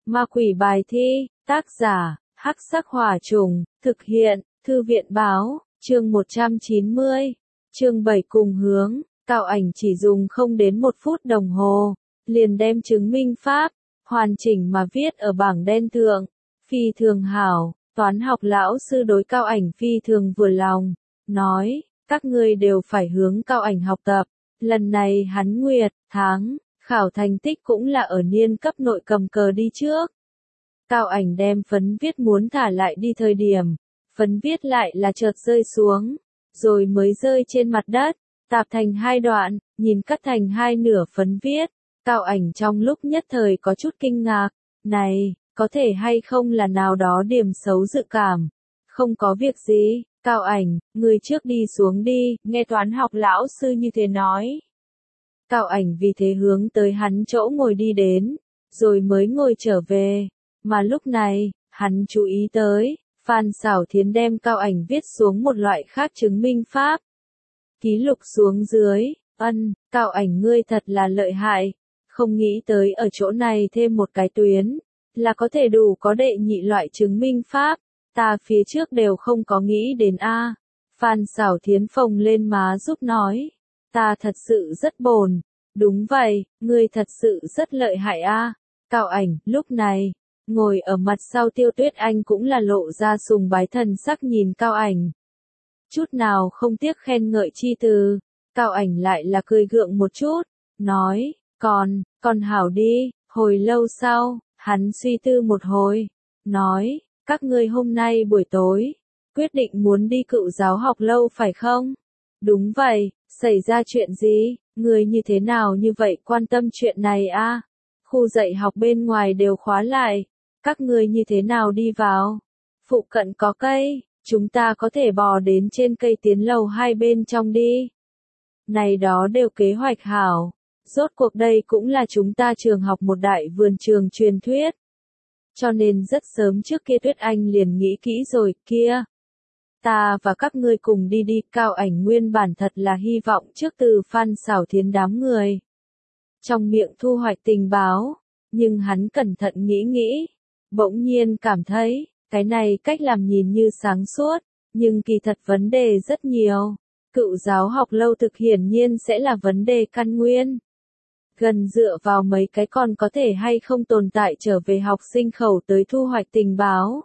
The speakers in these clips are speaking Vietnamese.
Ma quỷ bài thi, tác giả, Hắc Sắc Hỏa Trùng, thực hiện, Thư viện báo, chương 190, chương 7 cùng hướng, Cao Ảnh chỉ dùng không đến 1 phút đồng hồ, liền đem chứng minh pháp, hoàn chỉnh mà viết ở bảng đen thượng, phi thường hảo, toán học lão sư đối Cao Ảnh phi thường vừa lòng, nói, các ngươi đều phải hướng Cao Ảnh học tập, lần này hắn nguyệt, tháng, khảo thành tích cũng là ở niên cấp nội cầm cờ đi trước. Cao Ảnh đem phấn viết muốn thả lại đi thời điểm, phấn viết lại là chợt rơi xuống, rồi mới rơi trên mặt đất, tạp thành 2 đoạn, nhìn cắt thành 2 nửa phấn viết, Cao Ảnh trong lúc nhất thời có chút kinh ngạc, này, có thể hay không là nào đó điểm xấu dự cảm, không có việc gì, Cao Ảnh, người trước đi xuống đi, nghe toán học lão sư như thế nói. Cao Ảnh vì thế hướng tới hắn chỗ ngồi đi đến, rồi mới ngồi trở về, mà lúc này, hắn chú ý tới, Phan Xảo Thiến đem Cao Ảnh viết xuống một loại khác chứng minh pháp. Ký lục xuống dưới, Cao Ảnh ngươi thật là lợi hại, không nghĩ tới ở chỗ này thêm một cái tuyến, là có thể đủ có đệ nhị loại chứng minh pháp, ta phía trước đều không có nghĩ đến a. Phan Xảo Thiến phồng lên má giúp nói, ta thật sự rất bồn, đúng vậy, ngươi thật sự rất lợi hại a. Cao Ảnh, lúc này, ngồi ở mặt sau Tiêu Tuyết Anh cũng là lộ ra sùng bái thần sắc nhìn Cao Ảnh. Chút nào không tiếc khen ngợi chi từ, Cao Ảnh lại là cười gượng một chút, nói, còn hảo đi, hồi lâu sau, hắn suy tư một hồi, nói, các ngươi hôm nay buổi tối, quyết định muốn đi Cựu Giáo học lâu phải không? Đúng vậy, xảy ra chuyện gì, người như thế nào như vậy quan tâm chuyện này a? Khu dạy học bên ngoài đều khóa lại, các ngươi như thế nào đi vào? Phụ cận có cây, chúng ta có thể bò đến trên cây tiến lầu 2 bên trong đi. Này đó đều kế hoạch hảo, rốt cuộc đây cũng là chúng ta trường học một đại vườn trường truyền thuyết. Cho nên rất sớm trước kia Tuyết Anh liền nghĩ kỹ rồi, kia. Ta và các ngươi cùng đi đi, Cao Ảnh nguyên bản thật là hy vọng trước từ Phan Xảo Thiến đám người. Trong miệng thu hoạch tình báo, nhưng hắn cẩn thận nghĩ, bỗng nhiên cảm thấy, cái này cách làm nhìn như sáng suốt, nhưng kỳ thật vấn đề rất nhiều. Cựu Giáo học lâu thực hiển nhiên sẽ là vấn đề căn nguyên. Gần dựa vào mấy cái còn có thể hay không tồn tại trở về học sinh khẩu tới thu hoạch tình báo.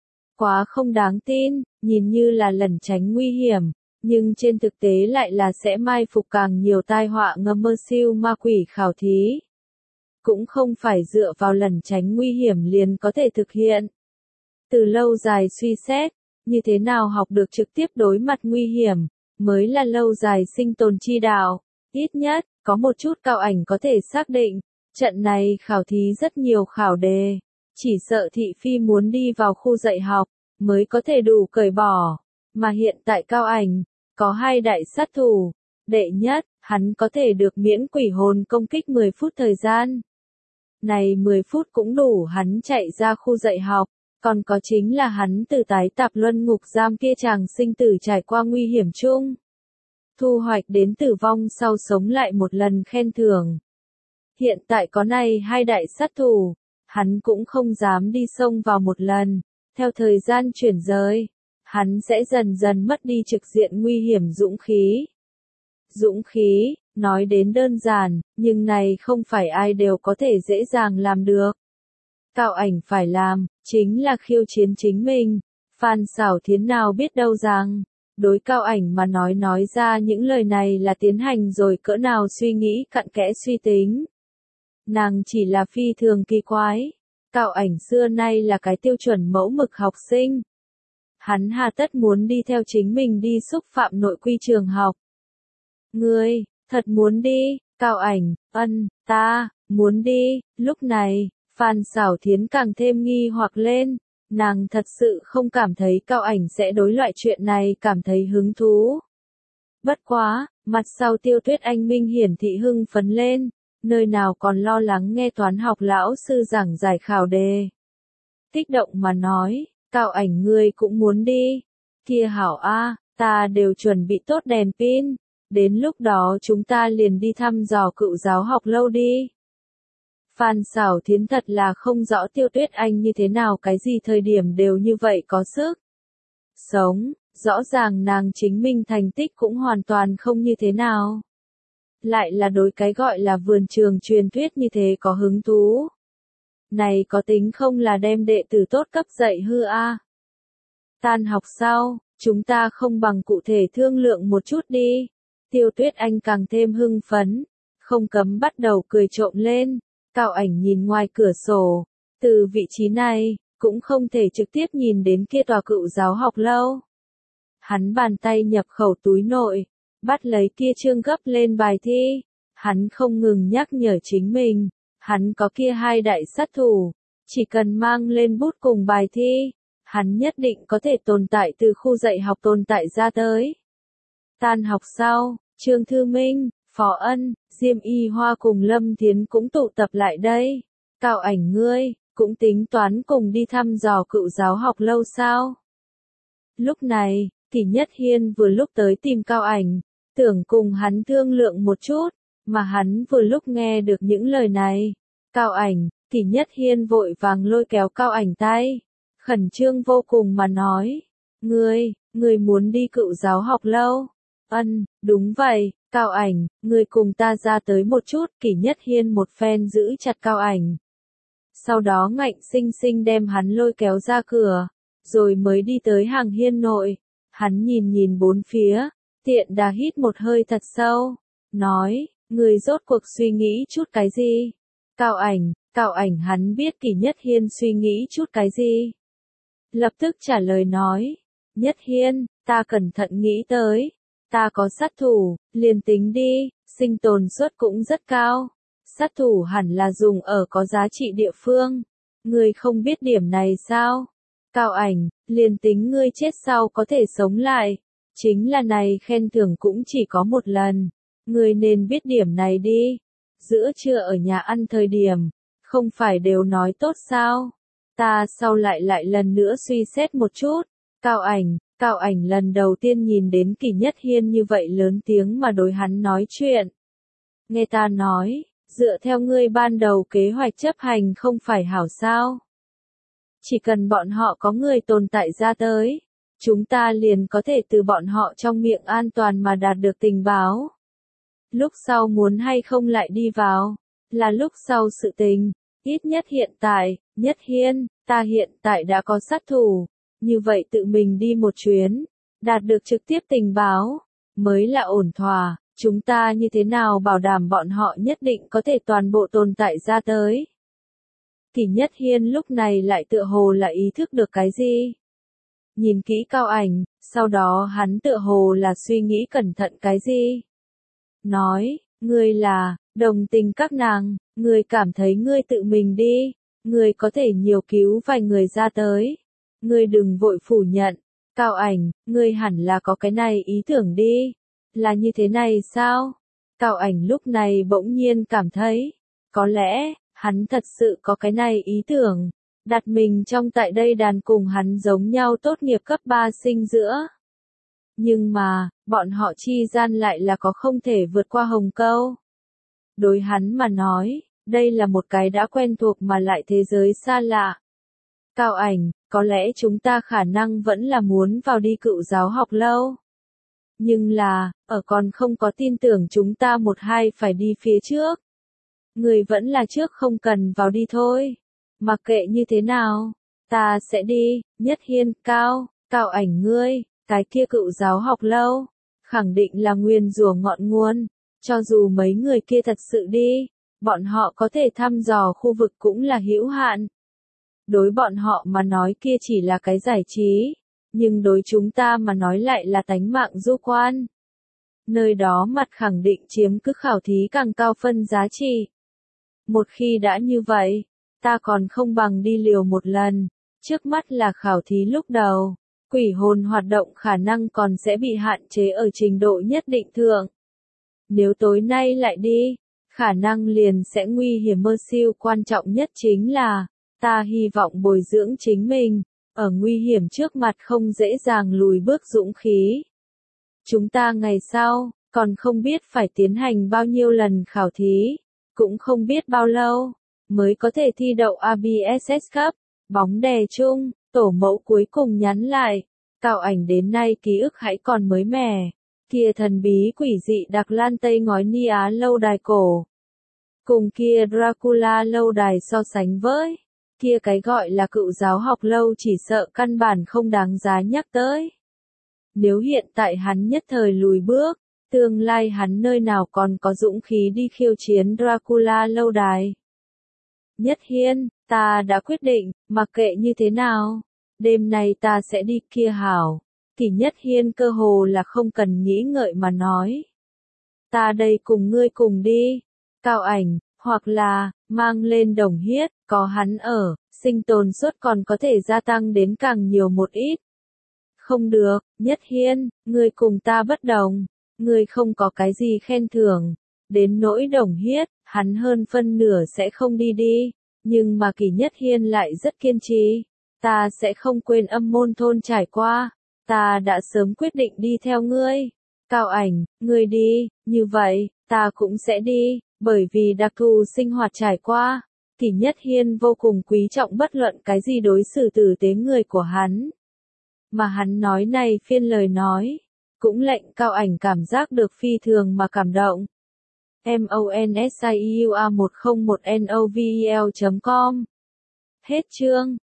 Quá không đáng tin, nhìn như là lẩn tránh nguy hiểm, nhưng trên thực tế lại là sẽ mai phục càng nhiều tai họa ngầm mơ siêu ma quỷ khảo thí. Cũng không phải dựa vào lẩn tránh nguy hiểm liền có thể thực hiện. Từ lâu dài suy xét, như thế nào học được trực tiếp đối mặt nguy hiểm, mới là lâu dài sinh tồn chi đạo. Ít nhất, có một chút Cao Ảnh có thể xác định, trận này khảo thí rất nhiều khảo đề, chỉ sợ thị phi muốn đi vào khu dạy học, mới có thể đủ cởi bỏ, mà hiện tại Cao Ảnh, có 2 đại sát thủ, đệ nhất, hắn có thể được miễn quỷ hồn công kích 10 phút thời gian. Này 10 phút cũng đủ hắn chạy ra khu dạy học, còn có chính là hắn từ tái tạp luân ngục giam kia chàng sinh tử trải qua nguy hiểm chung. Thu hoạch đến tử vong sau sống lại một lần khen thưởng. Hiện tại có này 2 đại sát thủ, hắn cũng không dám đi xông vào một lần, theo thời gian chuyển rời, hắn sẽ dần dần mất đi trực diện nguy hiểm dũng khí. Dũng khí, nói đến đơn giản, nhưng này không phải ai đều có thể dễ dàng làm được. Cao Ảnh phải làm, chính là khiêu chiến chính mình. Phan Xảo Thiến nào biết đâu rằng, đối Cao Ảnh mà nói ra những lời này là tiến hành rồi cỡ nào suy nghĩ cặn kẽ suy tính. Nàng chỉ là phi thường kỳ quái. Cao Ảnh xưa nay là cái tiêu chuẩn mẫu mực học sinh. Hắn hà tất muốn đi theo chính mình đi xúc phạm nội quy trường học. Ngươi, thật muốn đi, Cao Ảnh, ta, muốn đi, lúc này, Phan Xảo Thiến càng thêm nghi hoặc lên, nàng thật sự không cảm thấy Cao Ảnh sẽ đối loại chuyện này cảm thấy hứng thú. Bất quá, mặt sau Tiêu Tuyết Anh minh hiển thị hưng phấn lên, nơi nào còn lo lắng nghe toán học lão sư giảng giải khảo đề. Kích động mà nói, Cao Ảnh ngươi cũng muốn đi, kia hảo a, ta đều chuẩn bị tốt đèn pin. Đến lúc đó chúng ta liền đi thăm dò Cựu Giáo học lâu đi. Phan Xảo Thiến thật là không rõ Tiêu Tuyết Anh như thế nào cái gì thời điểm đều như vậy có sức sống, rõ ràng nàng chính mình thành tích cũng hoàn toàn không như thế nào. Lại là đối cái gọi là vườn trường truyền thuyết như thế có hứng thú. Này có tính không là đem đệ tử tốt cấp dạy hư a? Tan học sau, chúng ta không bằng cụ thể thương lượng một chút đi. Tiêu Tuyết Anh càng thêm hưng phấn, không cấm bắt đầu cười trộm lên. Cao Ảnh nhìn ngoài cửa sổ, từ vị trí này, cũng không thể trực tiếp nhìn đến kia tòa Cựu Giáo Học Lâu. Hắn bàn tay nhập khẩu túi nội, bắt lấy kia chương gấp lên bài thi, hắn không ngừng nhắc nhở chính mình, hắn có kia hai đại sát thủ, chỉ cần mang lên bút cùng bài thi, hắn nhất định có thể tồn tại từ khu dạy học tồn tại ra tới. Tan học sau, Trương Thư Minh, Phó Ân, Diêm Y Hoa cùng Lâm Thiến cũng tụ tập lại đây. Cao Ảnh ngươi, cũng tính toán cùng đi thăm dò Cựu Giáo Học Lâu sao? Lúc này, Kỷ Nhất Hiên vừa lúc tới tìm Cao Ảnh, tưởng cùng hắn thương lượng một chút, mà hắn vừa lúc nghe được những lời này. Cao Ảnh, Kỷ Nhất Hiên vội vàng lôi kéo Cao Ảnh tay, khẩn trương vô cùng mà nói, ngươi muốn đi Cựu Giáo Học Lâu? Ân, đúng vậy, Cao Ảnh, ngươi cùng ta ra tới một chút. Kỷ Nhất Hiên một phen giữ chặt Cao Ảnh, sau đó ngạnh sinh sinh đem hắn lôi kéo ra cửa, rồi mới đi tới hàng hiên nội. Hắn nhìn nhìn bốn phía, tiện đà hít một hơi thật sâu, nói, ngươi rốt cuộc suy nghĩ chút cái gì? Cao Ảnh hắn biết Kỷ Nhất Hiên suy nghĩ chút cái gì. Lập tức trả lời nói, Nhất Hiên, ta cẩn thận nghĩ tới, ta có sát thủ, liền tính đi, sinh tồn suất cũng rất cao. Sát thủ hẳn là dùng ở có giá trị địa phương. Ngươi không biết điểm này sao? Cao Ảnh, liền tính ngươi chết sau có thể sống lại. Chính là này khen thưởng cũng chỉ có một lần. Ngươi nên biết điểm này đi. Giữa trưa ở nhà ăn thời điểm, không phải đều nói tốt sao? Ta sau lại lần nữa suy xét một chút. Cao Ảnh lần đầu tiên nhìn đến Kỷ Nhất Hiên như vậy lớn tiếng mà đối hắn nói chuyện. Nghe ta nói, dựa theo ngươi ban đầu kế hoạch chấp hành không phải hảo sao? Chỉ cần bọn họ có người tồn tại ra tới, chúng ta liền có thể từ bọn họ trong miệng an toàn mà đạt được tình báo. Lúc sau muốn hay không lại đi vào, là lúc sau sự tình, ít nhất hiện tại, Nhất Hiên, ta hiện tại đã có sát thủ, như vậy tự mình đi một chuyến, đạt được trực tiếp tình báo, mới là ổn thỏa. Chúng ta như thế nào bảo đảm bọn họ nhất định có thể toàn bộ tồn tại ra tới? Kỷ Nhất Hiên lúc này lại tựa hồ là ý thức được cái gì? Nhìn kỹ Cao Ảnh, sau đó hắn tựa hồ là suy nghĩ cẩn thận cái gì? Nói, ngươi là, đồng tình các nàng, ngươi cảm thấy ngươi tự mình đi, ngươi có thể nhiều cứu vài người ra tới. Ngươi đừng vội phủ nhận, Cao Ảnh, ngươi hẳn là có cái này ý tưởng đi. Là như thế này sao? Cao Ảnh lúc này bỗng nhiên cảm thấy, có lẽ, hắn thật sự có cái này ý tưởng, đặt mình trong tại đây đàn cùng hắn giống nhau tốt nghiệp cấp 3 sinh giữa. Nhưng mà, bọn họ chi gian lại là có không thể vượt qua hồng câu. Đối hắn mà nói, đây là một cái đã quen thuộc mà lại thế giới xa lạ. Cao Ảnh, có lẽ chúng ta khả năng vẫn là muốn vào đi Cựu Giáo Học Lâu. Nhưng là, ở còn không có tin tưởng chúng ta một hai phải đi phía trước. Người vẫn là trước không cần vào đi thôi. Mặc kệ như thế nào, ta sẽ đi. Nhất Hiên, Cao Ảnh ngươi, cái kia Cựu Giáo Học Lâu, khẳng định là nguyền rủa ngọn nguồn. Cho dù mấy người kia thật sự đi, bọn họ có thể thăm dò khu vực cũng là hữu hạn. Đối bọn họ mà nói kia chỉ là cái giải trí. Nhưng đối chúng ta mà nói lại là tánh mạng du quan. Nơi đó mặt khẳng định chiếm cứ khảo thí càng cao phân giá trị. Một khi đã như vậy, ta còn không bằng đi liều một lần. Trước mắt là khảo thí lúc đầu, quỷ hồn hoạt động khả năng còn sẽ bị hạn chế ở trình độ nhất định thượng. Nếu tối nay lại đi, khả năng liền sẽ nguy hiểm mơ siêu. Quan trọng nhất chính là, ta hy vọng bồi dưỡng chính mình. Ở nguy hiểm trước mặt không dễ dàng lùi bước dũng khí. Chúng ta ngày sau, còn không biết phải tiến hành bao nhiêu lần khảo thí, cũng không biết bao lâu. mới có thể thi đậu ABSS Cup. Bóng đè chung, tổ mẫu cuối cùng nhắn lại. Cao Ảnh đến nay ký ức hãy còn mới mẻ. Kia thần bí quỷ dị Đặc Lan Tây ngói Ni Á lâu đài cổ. Cùng kia Dracula lâu đài so sánh với. Kia cái gọi là cựu giáo học lâu chỉ sợ căn bản không đáng giá nhắc tới. Nếu hiện tại hắn nhất thời lùi bước, tương lai hắn nơi nào còn có dũng khí đi khiêu chiến Dracula lâu đài. Nhất Hiên, ta đã quyết định, mặc kệ như thế nào, đêm nay ta sẽ đi kia hảo. Kỷ Nhất Hiên cơ hồ là không cần nghĩ ngợi mà nói. Ta đây cùng ngươi cùng đi. Cao Ảnh, hoặc là, mang lên Đồng Hiết, có hắn ở, sinh tồn suất còn có thể gia tăng đến càng nhiều một ít. Không được, Nhất Hiên, ngươi cùng ta bất đồng. Ngươi không có cái gì khen thưởng. Đến nỗi Đồng Hiết, hắn hơn phân nửa sẽ không đi. Nhưng mà Kỷ Nhất Hiên lại rất kiên trì. Ta sẽ không quên Âm Môn thôn trải qua. Ta đã sớm quyết định đi theo ngươi. Cao Ảnh, ngươi đi, như vậy, ta cũng sẽ đi, bởi vì đặc thù sinh hoạt trải qua. Kỷ Nhất Hiên vô cùng quý trọng bất luận cái gì đối xử tử tế người của hắn. Mà hắn nói này phiên lời nói, cũng lệnh Cao Ảnh cảm giác được phi thường mà cảm động. MONSIUA101NOVEL.com Hết chương.